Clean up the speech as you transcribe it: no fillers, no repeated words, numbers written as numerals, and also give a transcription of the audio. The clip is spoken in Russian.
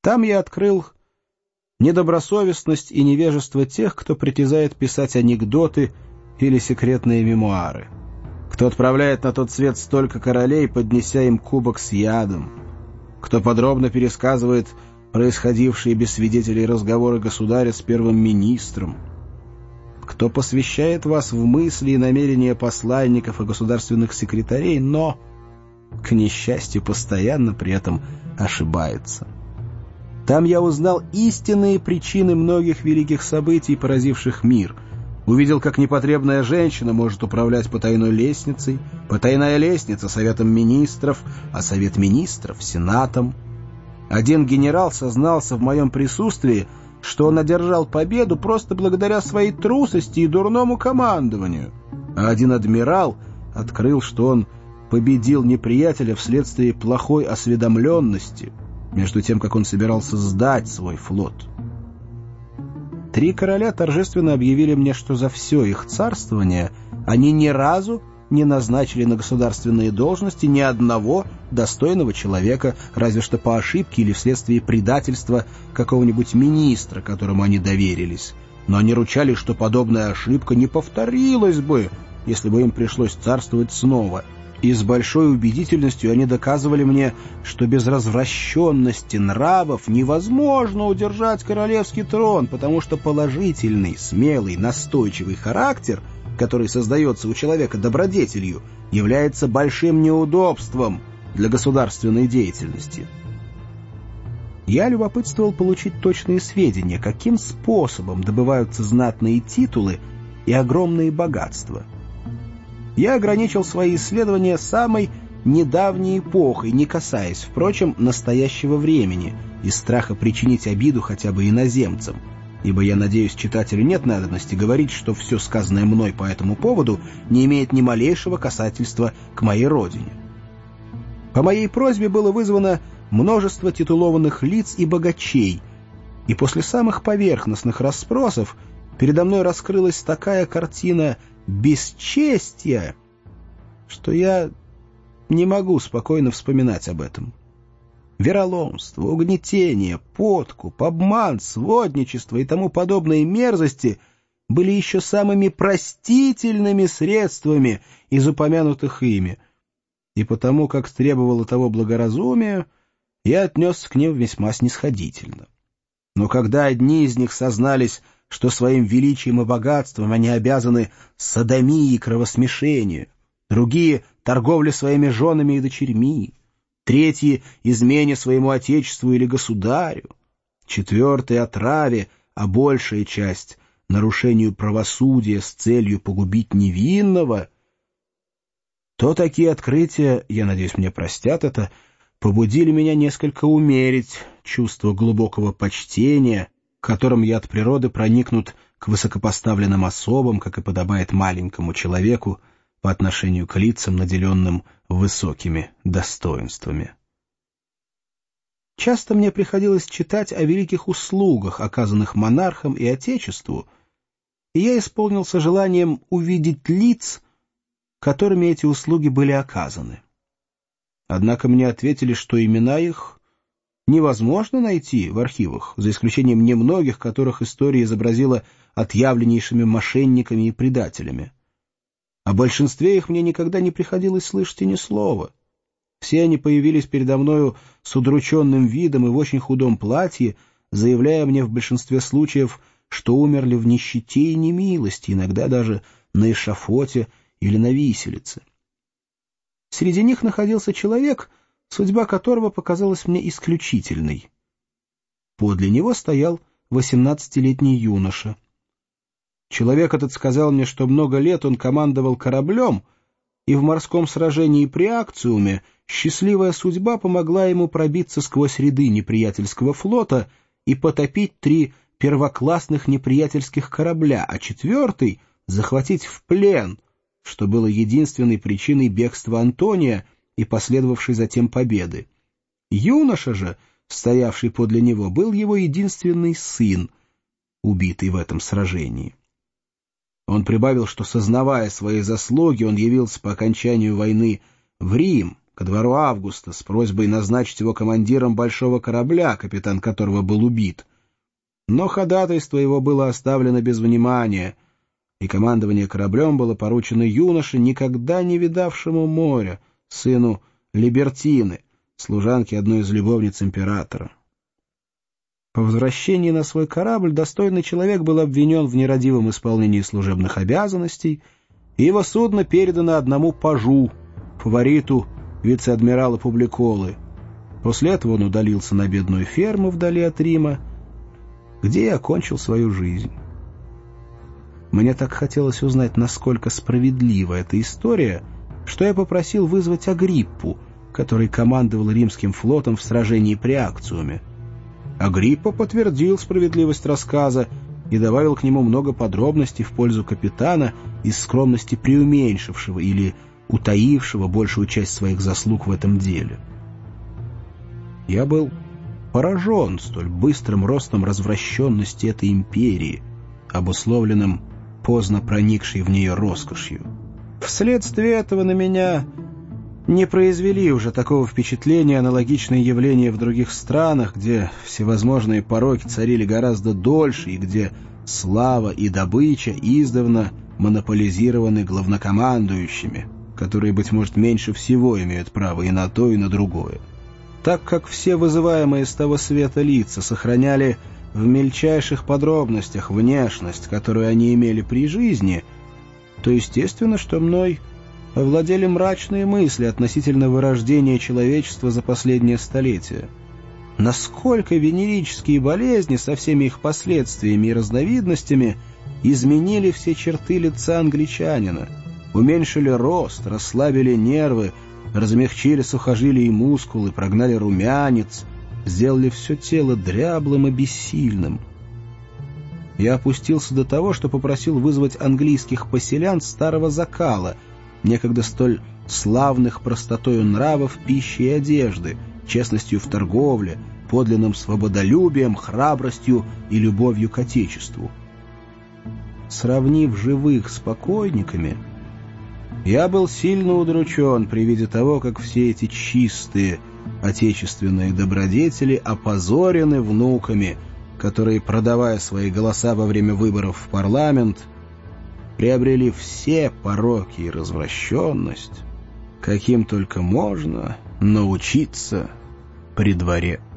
Там я открыл недобросовестность и невежество тех, кто притязает писать анекдоты или секретные мемуары, кто отправляет на тот свет столько королей, поднеся им кубок с ядом, кто подробно пересказывает происходившие без свидетелей разговоры государя с первым министром, кто посвящает вас в мысли и намерения посланников и государственных секретарей, но, к несчастью, постоянно при этом ошибается. Там я узнал истинные причины многих великих событий, поразивших мир. Увидел, как непотребная женщина может управлять потайной лестницей, потайная лестница — советом министров, а совет министров — сенатом. Один генерал сознался в моем присутствии, что он одержал победу просто благодаря своей трусости и дурному командованию, а один адмирал открыл, что он победил неприятеля вследствие плохой осведомленности, между тем, как он собирался сдать свой флот. 3 короля торжественно объявили мне, что за все их царствование они ни разу не назначили на государственные должности ни одного достойного человека, разве что по ошибке или вследствие предательства какого-нибудь министра, которому они доверились. Но они ручались, что подобная ошибка не повторилась бы, если бы им пришлось царствовать снова. И с большой убедительностью они доказывали мне, что без развращенности нравов невозможно удержать королевский трон, потому что положительный, смелый, настойчивый характер, который создается у человека добродетелью, является большим неудобством для государственной деятельности. Я любопытствовал получить точные сведения, каким способом добываются знатные титулы и огромные богатства. Я ограничил свои исследования самой недавней эпохой, не касаясь, впрочем, настоящего времени, из страха причинить обиду хотя бы иноземцам, ибо, я надеюсь, читателю нет надобности говорить, что все сказанное мной по этому поводу не имеет ни малейшего касательства к моей родине. По моей просьбе было вызвано множество титулованных лиц и богачей, и после самых поверхностных расспросов передо мной раскрылась такая картина бесчестья, что я не могу спокойно вспоминать об этом. Вероломство, угнетение, подкуп, обман, сводничество и тому подобные мерзости были еще самыми простительными средствами из упомянутых ими, и потому, как требовало того благоразумия, я отнесся к ним весьма снисходительно. Но когда одни из них сознались, что своим величием и богатством они обязаны содомии и кровосмешению, другие — торговле своими женами и дочерьми, третьи — измене своему отечеству или государю, четвертые — отраве, а большая часть — нарушению правосудия с целью погубить невинного, то такие открытия, я надеюсь, мне простят это, побудили меня несколько умерить чувство глубокого почтения, которым я от природы проникнут к высокопоставленным особам, как и подобает маленькому человеку по отношению к лицам, наделенным высокими достоинствами. Часто мне приходилось читать о великих услугах, оказанных монархам и Отечеству, и я исполнился желанием увидеть лиц, которыми эти услуги были оказаны. Однако мне ответили, что имена их невозможно найти в архивах, за исключением немногих, которых история изобразила отъявленнейшими мошенниками и предателями. О большинстве их мне никогда не приходилось слышать и ни слова. Все они появились передо мною с удрученным видом и в очень худом платье, заявляя мне в большинстве случаев, что умерли в нищете и немилости, иногда даже на эшафоте или на виселице. Среди них находился человек, судьба которого показалась мне исключительной. Подле него стоял 18-летний юноша. Человек этот сказал мне, что много лет он командовал кораблем, и в морском сражении при Акциуме счастливая судьба помогла ему пробиться сквозь ряды неприятельского флота и потопить 3 первоклассных неприятельских корабля, а 4-й захватить в плен, что было единственной причиной бегства Антония и последовавшей затем победы. Юноша же, стоявший подле него, был его единственный сын, убитый в этом сражении. Он прибавил, что, сознавая свои заслуги, он явился по окончанию войны в Рим, ко двору Августа с просьбой назначить его командиром большого корабля, капитан которого был убит. Но ходатайство его было оставлено без внимания, и командование кораблем было поручено юноше, никогда не видавшему моря, сыну Либертины, служанке одной из любовниц императора. По возвращении на свой корабль достойный человек был обвинен в нерадивом исполнении служебных обязанностей, и его судно передано одному пажу, фавориту вице-адмирала Публиколы. После этого он удалился на бедную ферму вдали от Рима, где и окончил свою жизнь. Мне так хотелось узнать, насколько справедлива эта история, что я попросил вызвать Агриппу, который командовал римским флотом в сражении при Акциуме. Агриппа подтвердил справедливость рассказа и добавил к нему много подробностей в пользу капитана, из скромности преуменьшившего или утаившего большую часть своих заслуг в этом деле. Я был поражен столь быстрым ростом развращенности этой империи, обусловленным поздно проникшей в нее роскошью. Вследствие этого на меня не произвели уже такого впечатления аналогичные явления в других странах, где всевозможные пороки царили гораздо дольше и где слава и добыча издавна монополизированы главнокомандующими, которые, быть может, меньше всего имеют право и на то, и на другое. Так как все вызываемые с того света лица сохраняли в мельчайших подробностях внешность, которую они имели при жизни, то естественно, что мной овладели мрачные мысли относительно вырождения человечества за последнее столетие. Насколько венерические болезни со всеми их последствиями и разновидностями изменили все черты лица англичанина, уменьшили рост, расслабили нервы, размягчили сухожилия и мускулы, прогнали румянец, сделали все тело дряблым и бессильным. Я опустился до того, что попросил вызвать английских поселян старого закала, некогда столь славных простотою нравов, пищи и одежды, честностью в торговле, подлинным свободолюбием, храбростью и любовью к Отечеству. Сравнив живых с покойниками, я был сильно удручен при виде того, как все эти чистые отечественные добродетели опозорены внуками, которые, продавая свои голоса во время выборов в парламент, приобрели все пороки и развращенность, каким только можно научиться при дворе.